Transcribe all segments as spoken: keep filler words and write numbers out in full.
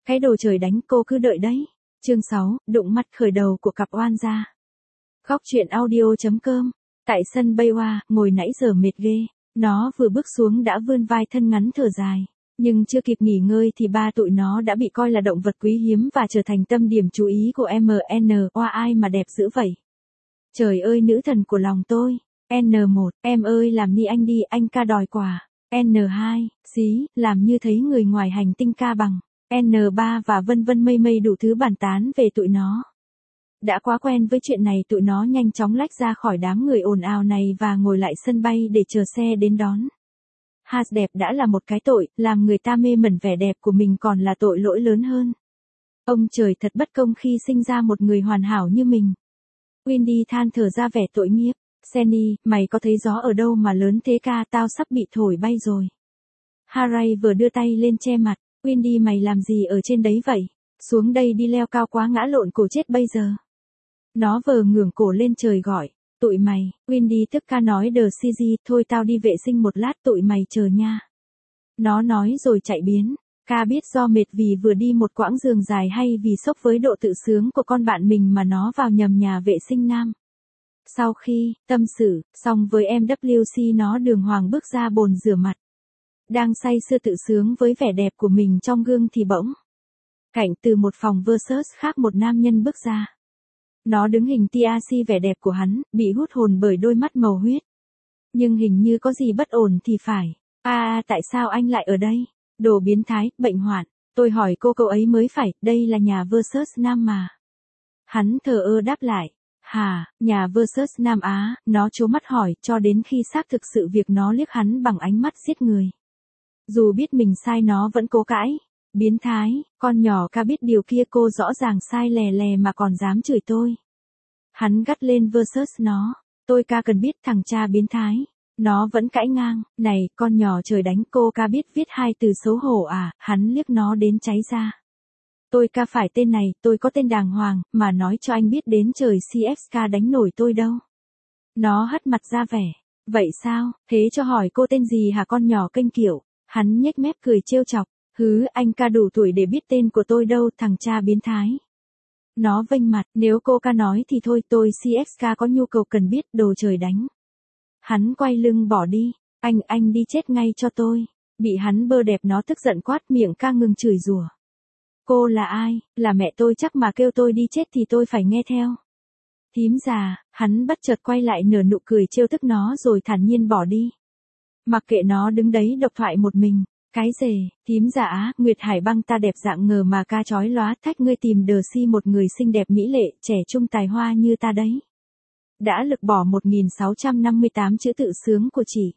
Cái đồ trời đánh, cô cứ đợi đấy. Chương sáu, đụng mắt khởi đầu của cặp oan gia. Góc truyện audio chấm com. Tại sân Baywa, ngồi nãy giờ mệt ghê. Nó vừa bước xuống đã vươn vai thân ngắn thở dài. Nhưng chưa kịp nghỉ ngơi thì ba tụi nó đã bị coi là động vật quý hiếm và trở thành tâm điểm chú ý của em en. Oa ai mà đẹp dữ vậy. Trời ơi nữ thần của lòng tôi. en một, em ơi làm ni anh đi, anh ca đòi quà. en hai, xí, làm như thấy người ngoài hành tinh ca bằng. en ba và vân vân mây mây đủ thứ bàn tán về tụi nó. Đã quá quen với chuyện này tụi nó nhanh chóng lách ra khỏi đám người ồn ào này và ngồi lại sân bay để chờ xe đến đón. Ha đẹp đã là một cái tội, làm người ta mê mẩn vẻ đẹp của mình còn là tội lỗi lớn hơn. Ông trời thật bất công khi sinh ra một người hoàn hảo như mình. Wendy than thở ra vẻ tội nghiệp. Senny, mày có thấy gió ở đâu mà lớn thế ca, tao sắp bị thổi bay rồi. Harry vừa đưa tay lên che mặt. Wendy mày làm gì ở trên đấy vậy? Xuống đây đi, leo cao quá ngã lộn cổ chết bây giờ. Nó vờ ngửa cổ lên trời gọi. Tụi mày, Wendy tức ca nói đờ xê giê, thôi tao đi vệ sinh một lát tụi mày chờ nha. Nó nói rồi chạy biến. Ca biết do mệt vì vừa đi một quãng đường dài hay vì sốc với độ tự sướng của con bạn mình mà nó vào nhầm nhà vệ sinh nam. Sau khi tâm sự xong với em vê xê nó đường hoàng bước ra bồn rửa mặt. Đang say sưa tự sướng với vẻ đẹp của mình trong gương thì bỗng. Cảnh từ một phòng versus khác một nam nhân bước ra. Nó đứng hình tê a xê vẻ đẹp của hắn, bị hút hồn bởi đôi mắt màu huyết. Nhưng hình như có gì bất ổn thì phải. À, à tại sao anh lại ở đây? Đồ biến thái, bệnh hoạn. Tôi hỏi cô cậu ấy mới phải, đây là nhà versus nam mà. Hắn thờ ơ đáp lại. Hà, nhà versus Nam Á, nó trố mắt hỏi cho đến khi xác thực sự việc nó liếc hắn bằng ánh mắt giết người. Dù biết mình sai nó vẫn cố cãi. Biến thái, con nhỏ ca biết điều kia cô rõ ràng sai lè lè mà còn dám chửi tôi. Hắn gắt lên versus nó. Tôi ca cần biết thằng cha biến thái. Nó vẫn cãi ngang, này con nhỏ trời đánh cô ca biết viết hai từ xấu hổ à, hắn liếc nó đến cháy ra. Tôi ca phải tên này, tôi có tên đàng hoàng, mà nói cho anh biết đến trời xê ép ca đánh nổi tôi đâu. Nó hất mặt ra vẻ. Vậy sao, thế cho hỏi cô tên gì hả con nhỏ kênh kiểu. Hắn nhếch mép cười trêu chọc. Hứ, anh ca đủ tuổi để biết tên của tôi đâu, thằng cha biến thái. Nó vênh mặt, nếu cô ca nói thì thôi, tôi xê ép ca có nhu cầu cần biết, đồ trời đánh. Hắn quay lưng bỏ đi. Anh, anh đi chết ngay cho tôi. Bị hắn bơ đẹp nó tức giận quát miệng ca ngừng chửi rủa. Cô là ai? Là mẹ tôi chắc mà kêu tôi đi chết thì tôi phải nghe theo. Thím già, hắn bất chợt quay lại nở nụ cười trêu tức nó rồi thản nhiên bỏ đi. Mặc kệ nó đứng đấy độc thoại một mình. Cái rề, thím già á, Nguyệt Hải Băng ta đẹp dạng ngờ mà ca chói lóa thách ngươi tìm đờ si một người xinh đẹp mỹ lệ, trẻ trung tài hoa như ta đấy. Đã lực bỏ một nghìn sáu trăm năm mươi tám chữ tự sướng của chị.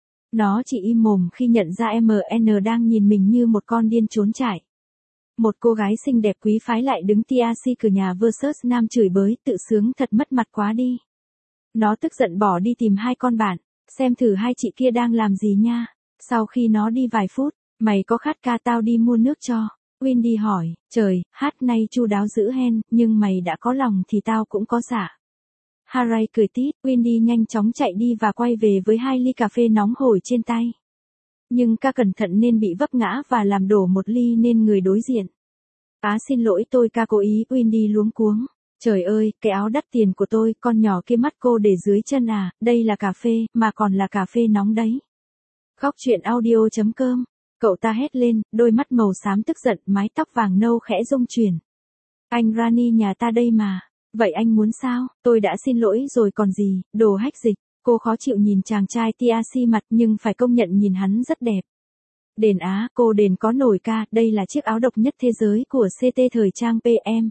Nó chỉ im mồm khi nhận ra em en đang nhìn mình như một con điên trốn chạy. Một cô gái xinh đẹp quý phái lại đứng tê a xê cửa nhà versus nam chửi bới, tự sướng thật mất mặt quá đi. Nó tức giận bỏ đi tìm hai con bạn, xem thử hai chị kia đang làm gì nha. Sau khi nó đi vài phút, mày có khát ca tao đi mua nước cho. Wendy hỏi, trời, hát nay chu đáo dữ hen, nhưng mày đã có lòng thì tao cũng có dạ. Harry cười tít, Wendy nhanh chóng chạy đi và quay về với hai ly cà phê nóng hổi trên tay. Nhưng ca cẩn thận nên bị vấp ngã và làm đổ một ly nên người đối diện. Á xin lỗi tôi ca cố ý, Wendy luống cuống. Trời ơi, cái áo đắt tiền của tôi, con nhỏ kia mắt cô để dưới chân à, đây là cà phê, mà còn là cà phê nóng đấy. Góc truyện audio chấm com. Cậu ta hét lên, đôi mắt màu xám tức giận, mái tóc vàng nâu khẽ rung chuyển. Anh Rani nhà ta đây mà. Vậy anh muốn sao? Tôi đã xin lỗi rồi còn gì, đồ hách dịch. Cô khó chịu nhìn chàng trai tê a xê mặt nhưng phải công nhận nhìn hắn rất đẹp. Đền Á, cô đền có nổi ca, đây là chiếc áo độc nhất thế giới của xê tê thời trang pê em.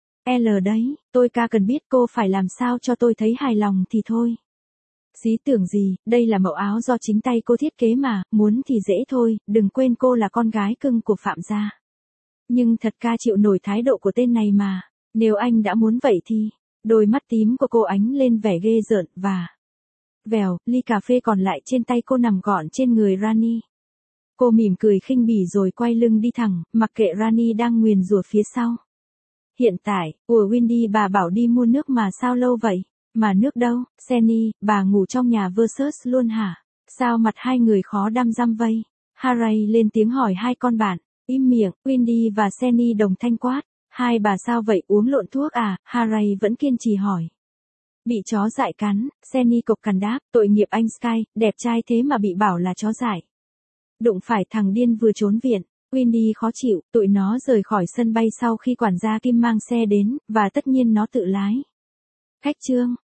L đấy, tôi ca cần biết cô phải làm sao cho tôi thấy hài lòng thì thôi. Xí tưởng gì, đây là mẫu áo do chính tay cô thiết kế mà, muốn thì dễ thôi, đừng quên cô là con gái cưng của Phạm gia. Nhưng thật ca chịu nổi thái độ của tên này mà, nếu anh đã muốn vậy thì, đôi mắt tím của cô ánh lên vẻ ghê rợn và... Vèo, ly cà phê còn lại trên tay cô nằm gọn trên người Rani. Cô mỉm cười khinh bỉ rồi quay lưng đi thẳng, mặc kệ Rani đang nguyền rủa phía sau. Hiện tại, ủa Wendy bà bảo đi mua nước mà sao lâu vậy? Mà nước đâu, Senny, bà ngủ trong nhà versus luôn hả? Sao mặt hai người khó đăm dăm vây? Harry lên tiếng hỏi hai con bạn. Im miệng, Wendy và Sunny đồng thanh quát. Hai bà sao vậy, uống lộn thuốc à? Harry vẫn kiên trì hỏi. Bị chó dại cắn, Sunny cộc cằn đáp, tội nghiệp anh Sky, đẹp trai thế mà bị bảo là chó dại. Đụng phải thằng điên vừa trốn viện. Wendy khó chịu, tụi nó rời khỏi sân bay sau khi quản gia Kim mang xe đến, và tất nhiên nó tự lái. Khách trương,